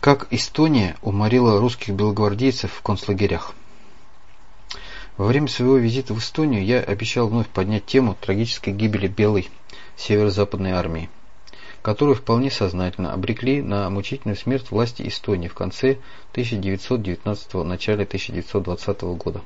Как Эстония уморила русских белогвардейцев в концлагерях. Во время своего визита в Эстонию я обещал вновь поднять тему трагической гибели Белой северо-западной армии, которую вполне сознательно обрекли на мучительную смерть власти Эстонии в конце 1919 начале 1920 года.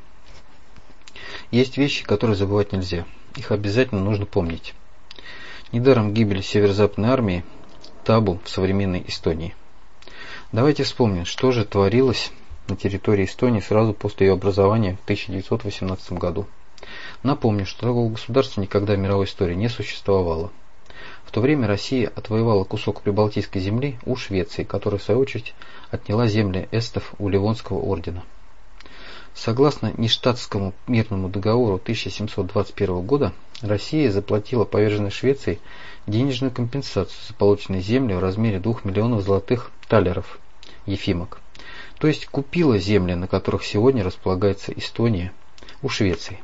Есть вещи, которые забывать нельзя. Их обязательно нужно помнить. Недаром гибель северо-западной армии табу в современной Эстонии. Давайте вспомним, что же творилось на территории Эстонии сразу после ее образования в 1918 году. Напомню, что такого государства никогда в мировой истории не существовало. В то время Россия отвоевала кусок прибалтийской земли у Швеции, которая в свою очередь отняла земли эстов у Ливонского ордена. Согласно Ништадтскому мирному договору 1721 года, Россия заплатила поверженной Швеции денежную компенсацию за полученные земли в размере 2 миллионов золотых талеров, ефимок. То есть купила земли, на которых сегодня располагается Эстония, у Швеции.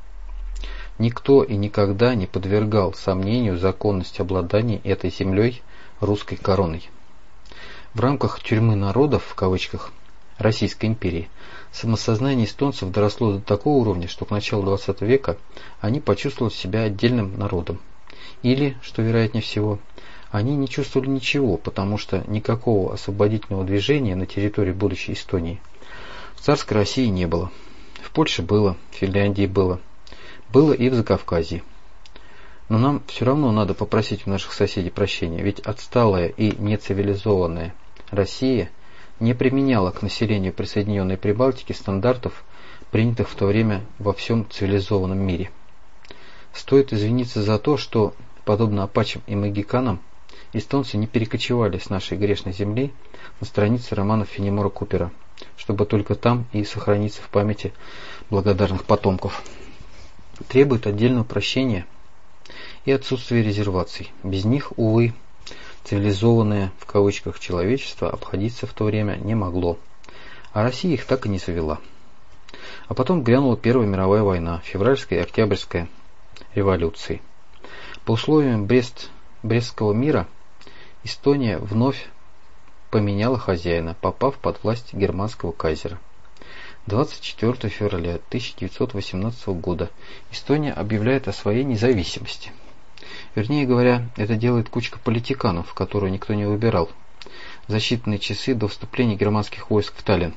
Никто и никогда не подвергал сомнению законность обладания этой землей русской короной. В рамках «тюрьмы народов» в кавычках Российской империи самосознание эстонцев доросло до такого уровня, что к началу XX века они почувствовали себя отдельным народом. Или, что вероятнее всего, они не чувствовали ничего, потому что никакого освободительного движения на территории будущей Эстонии в царской России не было. В Польше было, в Финляндии было и в Закавказье. Но нам все равно надо попросить у наших соседей прощения, ведь отсталая и нецивилизованная Россия не применяла к населению присоединенной Прибалтики стандартов, принятых в то время во всем цивилизованном мире. Стоит извиниться за то, что, подобно апачам и магиканам, эстонцы не перекочевали с нашей грешной земли на страницы романов Фенемора Купера, чтобы только там и сохраниться в памяти благодарных потомков. Требует отдельного прощения и отсутствия резерваций. Без них, увы, цивилизованное, в кавычках, человечество обходиться в то время не могло, а Россия их так и не завела. А потом грянула Первая мировая война, февральская и октябрьская революции. По условиям Брестского мира Эстония вновь поменяла хозяина, попав под власть германского кайзера. 24 февраля 1918 года Эстония объявляет о своей независимости. Вернее говоря, это делает кучка политиканов, которую никто не выбирал, за считанные часы до вступления германских войск в Таллин.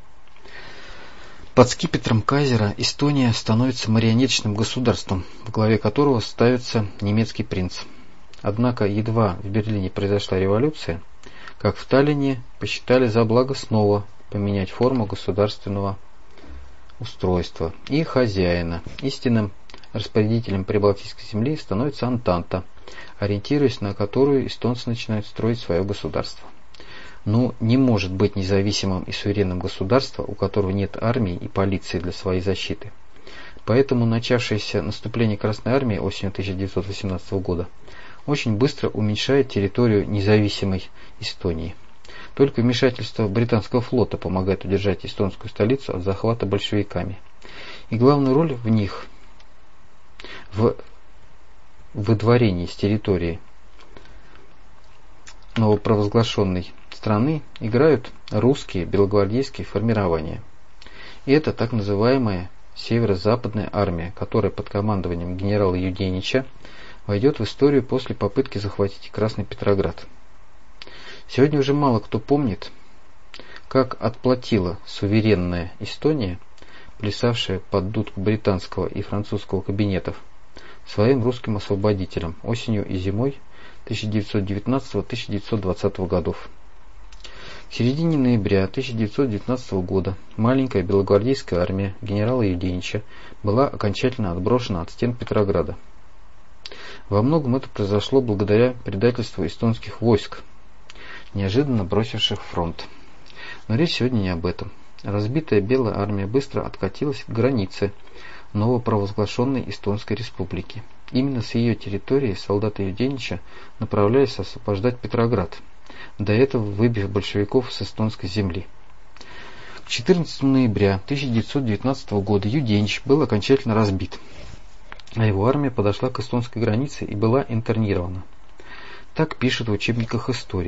Под скипетром кайзера Эстония становится марионеточным государством, в главе которого ставится немецкий принц. Однако едва в Берлине произошла революция, как в Таллине посчитали за благо снова поменять форму государственного устройства и хозяина. Истинным распорядителем прибалтийской земли становится Антанта, ориентируясь на которую эстонцы начинают строить свое государство. Но не может быть независимым и суверенным государство, у которого нет армии и полиции для своей защиты. Поэтому начавшееся наступление Красной армии осенью 1918 года очень быстро уменьшает территорию независимой Эстонии. Только вмешательство британского флота помогает удержать эстонскую столицу от захвата большевиками. И главную роль в них в выдворении с территории новопровозглашенной страны играют русские белогвардейские формирования. И это так называемая Северо-Западная армия, которая под командованием генерала Юденича войдет в историю после попытки захватить Красный Петроград. Сегодня уже мало кто помнит, как отплатила суверенная Эстония, плясавшая под дудку британского и французского кабинетов, своим русским освободителям осенью и зимой 1919-1920 годов. В середине ноября 1919 года маленькая белогвардейская армия генерала Юденича была окончательно отброшена от стен Петрограда. Во многом это произошло благодаря предательству эстонских войск, неожиданно бросивших фронт. Но речь сегодня не об этом. Разбитая белая армия быстро откатилась к границе новопровозглашенной Эстонской республики. Именно с ее территории солдаты Юденича направлялись освобождать Петроград, до этого выбив большевиков с эстонской земли. К 14 ноября 1919 года Юденич был окончательно разбит, а его армия подошла к эстонской границе и была интернирована. Так пишут в учебниках истории.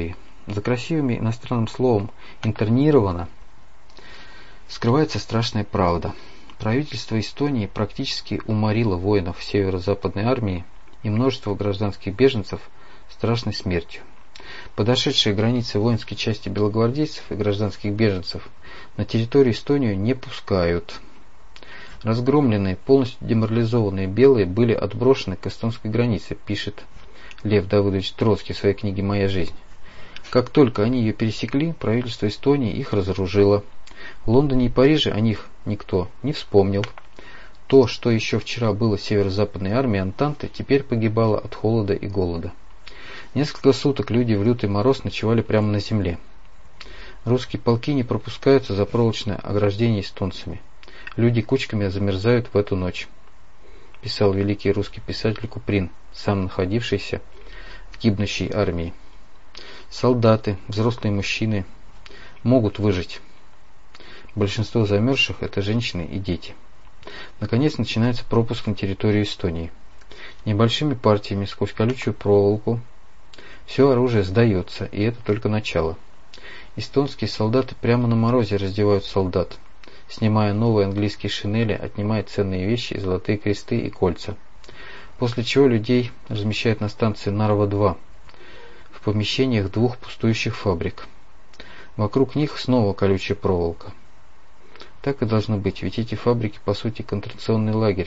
За красивым иностранным словом «интернировано» скрывается страшная правда. Правительство Эстонии практически уморило воинов северо-западной армии и множество гражданских беженцев страшной смертью. Подошедшие границы воинские части белогвардейцев и гражданских беженцев на территорию Эстонии не пускают. Разгромленные, полностью деморализованные белые были отброшены к эстонской границе, пишет Лев Давыдович Троцкий в своей книге «Моя жизнь». Как только они ее пересекли, правительство Эстонии их разоружило. В Лондоне и Париже о них никто не вспомнил. То, что еще вчера было северо-западной армией Антанты, теперь погибало от холода и голода. Несколько суток люди в лютый мороз ночевали прямо на земле. Русские полки не пропускаются за проволочное ограждение эстонцами. Люди кучками замерзают в эту ночь, писал великий русский писатель Куприн, сам находившийся в гибнущей армии. Солдаты, взрослые мужчины могут выжить. Большинство замерзших – это женщины и дети. Наконец начинается пропуск на территорию Эстонии. Небольшими партиями сквозь колючую проволоку все оружие сдается, и это только начало. Эстонские солдаты прямо на морозе раздевают солдат, снимая новые английские шинели, отнимая ценные вещи, золотые кресты и кольца. После чего людей размещают на станции Нарва-2 в помещениях 2 пустующих фабрик. Вокруг них снова колючая проволока. Так и должно быть, ведь эти фабрики по сути концентрационный лагерь.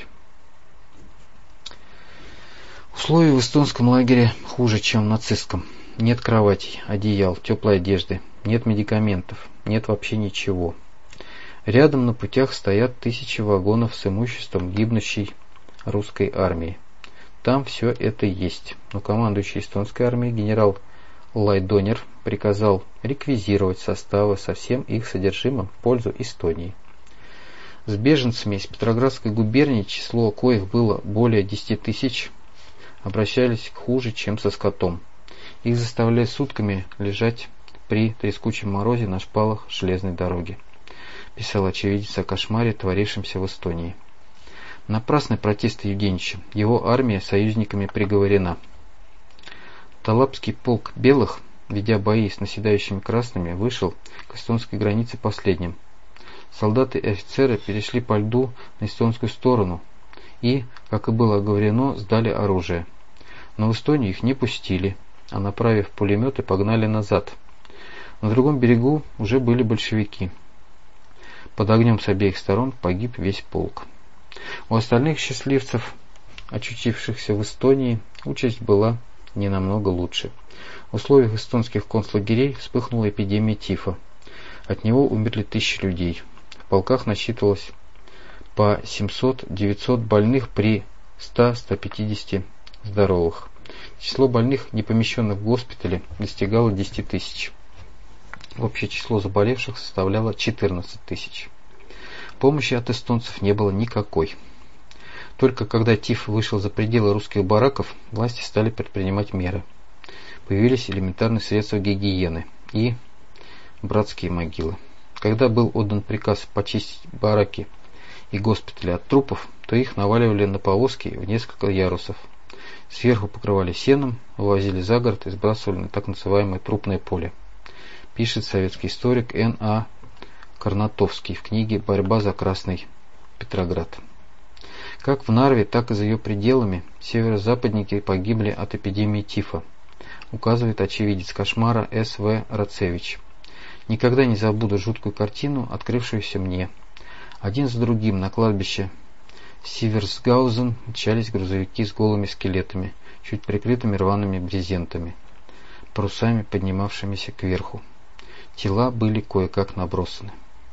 Условия в эстонском лагере хуже, чем в нацистском. Нет кроватей, одеял, теплой одежды, нет медикаментов, нет вообще ничего. Рядом на путях стоят 1000 вагонов с имуществом гибнущей русской армии. Там все это есть, но командующий эстонской армией генерал Лайдонер приказал реквизировать составы со всем их содержимым в пользу Эстонии. С беженцами из Петроградской губернии, число коих было более 10 000, обращались хуже, чем со скотом. Их заставляли сутками лежать при трескучем морозе на шпалах железной дороги, писал очевидец о кошмаре, творившемся в Эстонии. Напрасны протесты Юденича. Его армия союзниками приговорена. Талапский полк белых, ведя бои с наседающими красными, вышел к эстонской границе последним. Солдаты и офицеры перешли по льду на эстонскую сторону и, как и было оговорено, сдали оружие. Но в Эстонию их не пустили, а направив пулеметы, погнали назад. На другом берегу уже были большевики. Под огнем с обеих сторон погиб весь полк. У остальных счастливцев, очутившихся в Эстонии, участь была не намного лучше. В условиях эстонских концлагерей вспыхнула эпидемия тифа. От него умерли 1000 людей. В полках насчитывалось по 700-900 больных при 100-150 здоровых. Число больных, не помещенных в госпитале, достигало 10 000. Общее число заболевших составляло 14 000. Помощи от эстонцев не было никакой. Только когда тиф вышел за пределы русских бараков, власти стали предпринимать меры. Появились элементарные средства гигиены и братские могилы. Когда был отдан приказ почистить бараки и госпитали от трупов, то их наваливали на повозки в несколько ярусов. Сверху покрывали сеном, вывозили за город и сбрасывали на так называемое трупное поле, пишет советский историк Н.А. Карнатовский в книге «Борьба за Красный Петроград». Как в Нарве, так и за ее пределами северо-западники погибли от эпидемии тифа, указывает очевидец кошмара С.В. Рацевич. Никогда не забуду жуткую картину, открывшуюся мне. Один за другим на кладбище Сиверсгаузен мчались грузовики с голыми скелетами, чуть прикрытыми рваными брезентами, парусами, поднимавшимися кверху. Тела были кое-как набросаны.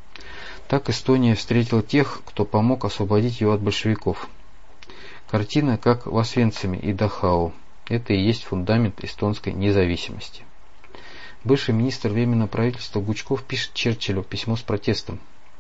Так Эстония встретила тех, кто помог освободить ее от большевиков. Картина, как в Освенциме и Дахау. Это и есть фундамент эстонской независимости. Бывший министр Временного правительства Гучков пишет Черчиллю письмо с протестом.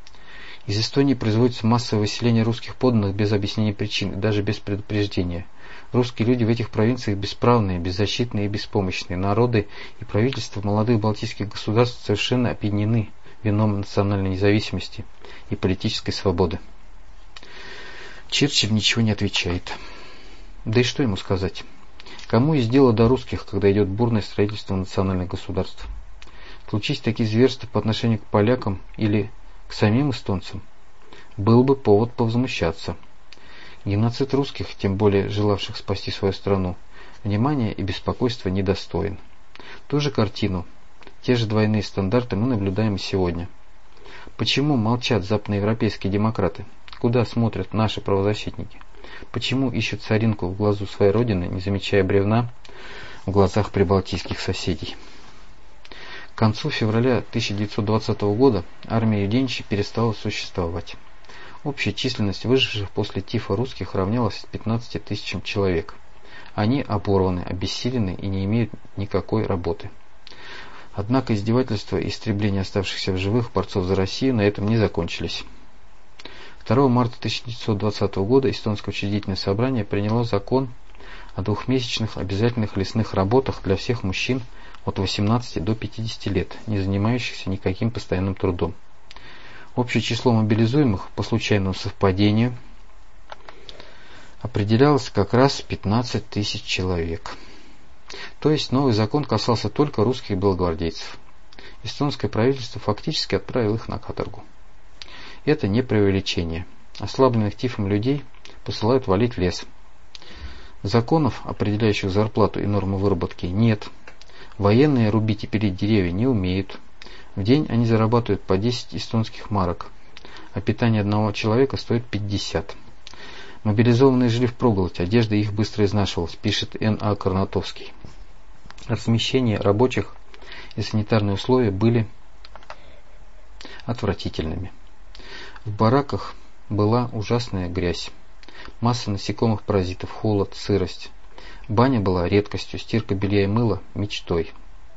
Из Эстонии производится массовое выселение русских подданных без объяснения причин и даже без предупреждения. Русские люди в этих провинциях бесправные, беззащитные и беспомощные. Народы и правительства молодых балтийских государств совершенно опьянены вином национальной независимости и политической свободы. Черчилль ничего не отвечает. Да и что ему сказать? Кому есть дело до русских, когда идет бурное строительство национальных государств? Случись такие зверства по отношению к полякам или к самим эстонцам, был бы повод повзмущаться. Геноцид русских, тем более желавших спасти свою страну, внимания и беспокойства недостоин. Ту же картину, те же двойные стандарты мы наблюдаем и сегодня. Почему молчат западноевропейские демократы? Куда смотрят наши правозащитники? Почему ищут соринку в глазу своей родины, не замечая бревна в глазах прибалтийских соседей? К концу февраля 1920 года армия Юденича перестала существовать. Общая численность выживших после тифа русских равнялась 15 тысячам человек. Они оборваны, обессилены и не имеют никакой работы. Однако издевательства и истребления оставшихся в живых борцов за Россию на этом не закончились. 2 марта 1920 года Эстонское учредительное собрание приняло закон о двухмесячных обязательных лесных работах для всех мужчин от 18 до 50 лет, не занимающихся никаким постоянным трудом. Общее число мобилизуемых по случайному совпадению определялось как раз 15 тысяч человек. То есть новый закон касался только русских белогвардейцев. Эстонское правительство фактически отправило их на каторгу. Это не преувеличение. Ослабленных тифом людей посылают валить лес. Законов, определяющих зарплату и норму выработки, нет. Военные рубить и пилить деревья не умеют. В день они зарабатывают по 10 эстонских марок, а питание одного человека стоит 50. Мобилизованные жили впроголодь, одежда их быстро изнашивалась, пишет Н.А. Карнатовский. Размещение рабочих и санитарные условия были отвратительными. В бараках была ужасная грязь, масса насекомых-паразитов, холод, сырость. Баня была редкостью, стирка белья и мыла – мечтой.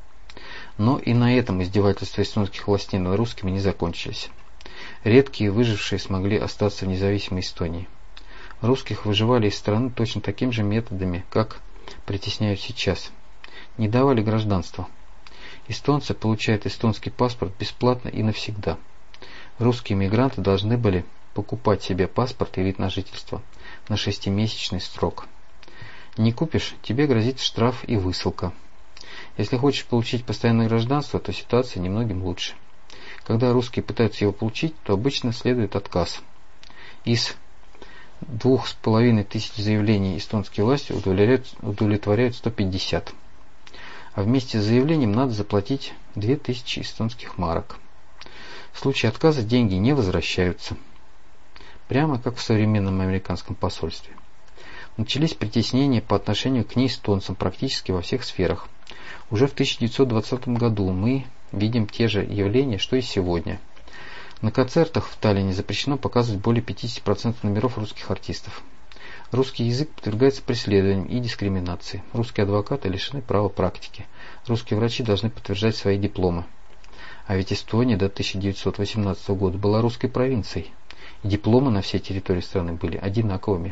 Но и на этом издевательства эстонских властей над русскими не закончились. Редкие выжившие смогли остаться в независимой Эстонии. Русских выживали из страны точно такими же методами, как притесняют сейчас. Не давали гражданства. Эстонцы получают эстонский паспорт бесплатно и навсегда. Русские мигранты должны были покупать себе паспорт и вид на жительство на 6-месячный срок. Не купишь, тебе грозит штраф и высылка. Если хочешь получить постоянное гражданство, то ситуация немногим лучше. Когда русские пытаются его получить, то обычно следует отказ. Из 2500 заявлений эстонские власти удовлетворяют 150. А вместе с заявлением надо заплатить 2000 эстонских марок. В случае отказа деньги не возвращаются. Прямо как в современном американском посольстве. Начались притеснения по отношению к неэстонцам практически во всех сферах. Уже в 1920 году мы видим те же явления, что и сегодня. На концертах в Таллине запрещено показывать более 50% номеров русских артистов. Русский язык подвергается преследованиям и дискриминации. Русские адвокаты лишены права практики. Русские врачи должны подтверждать свои дипломы. А ведь Эстония до 1918 года была русской провинцией. И дипломы на всей территории страны были одинаковыми.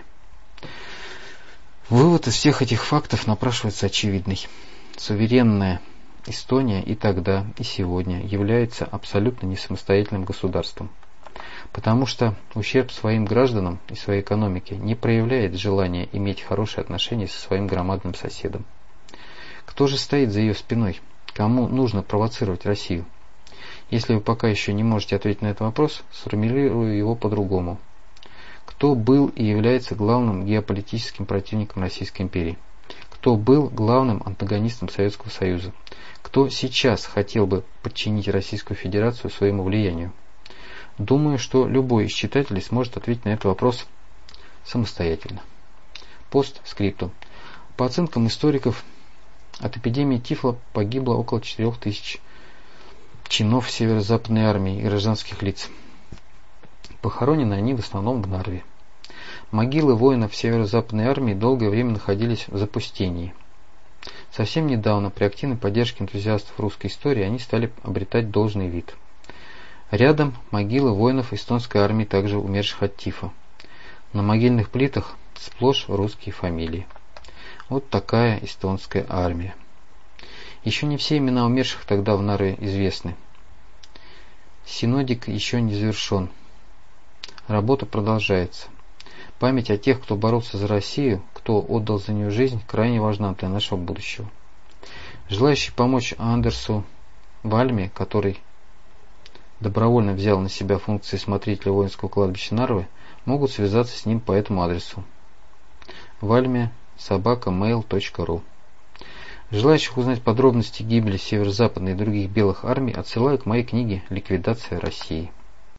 Вывод из всех этих фактов напрашивается очевидный. Суверенная Эстония и тогда, и сегодня является абсолютно не самостоятельным государством. Потому что ущерб своим гражданам и своей экономике не проявляет желания иметь хорошие отношения со своим громадным соседом. Кто же стоит за ее спиной? Кому нужно провоцировать Россию? Если вы пока еще не можете ответить на этот вопрос, сформулирую его по-другому. Кто был и является главным геополитическим противником Российской империи? Кто был главным антагонистом Советского Союза? Кто сейчас хотел бы подчинить Российскую Федерацию своему влиянию? Думаю, что любой из читателей сможет ответить на этот вопрос самостоятельно. Постскриптум. По оценкам историков, от эпидемии тифа погибло около 4000 чинов Северо-Западной армии и гражданских лиц. Похоронены они в основном в Нарве. Могилы воинов Северо-Западной армии долгое время находились в запустении. Совсем недавно, при активной поддержке энтузиастов русской истории, они стали обретать должный вид. Рядом могилы воинов эстонской армии, также умерших от тифа. На могильных плитах сплошь русские фамилии. Вот такая эстонская армия. Еще не все имена умерших тогда в Нарве известны. Синодик еще не завершен. Работа продолжается. Память о тех, кто боролся за Россию, кто отдал за нее жизнь, крайне важна для нашего будущего. Желающие помочь Андерсу Вальме, который добровольно взял на себя функции смотрителя воинского кладбища Нарвы, могут связаться с ним по этому адресу: valme@mail.ru. Желающих узнать подробности гибели Северо-Западной и других белых армий отсылаю к моей книге «Ликвидация России».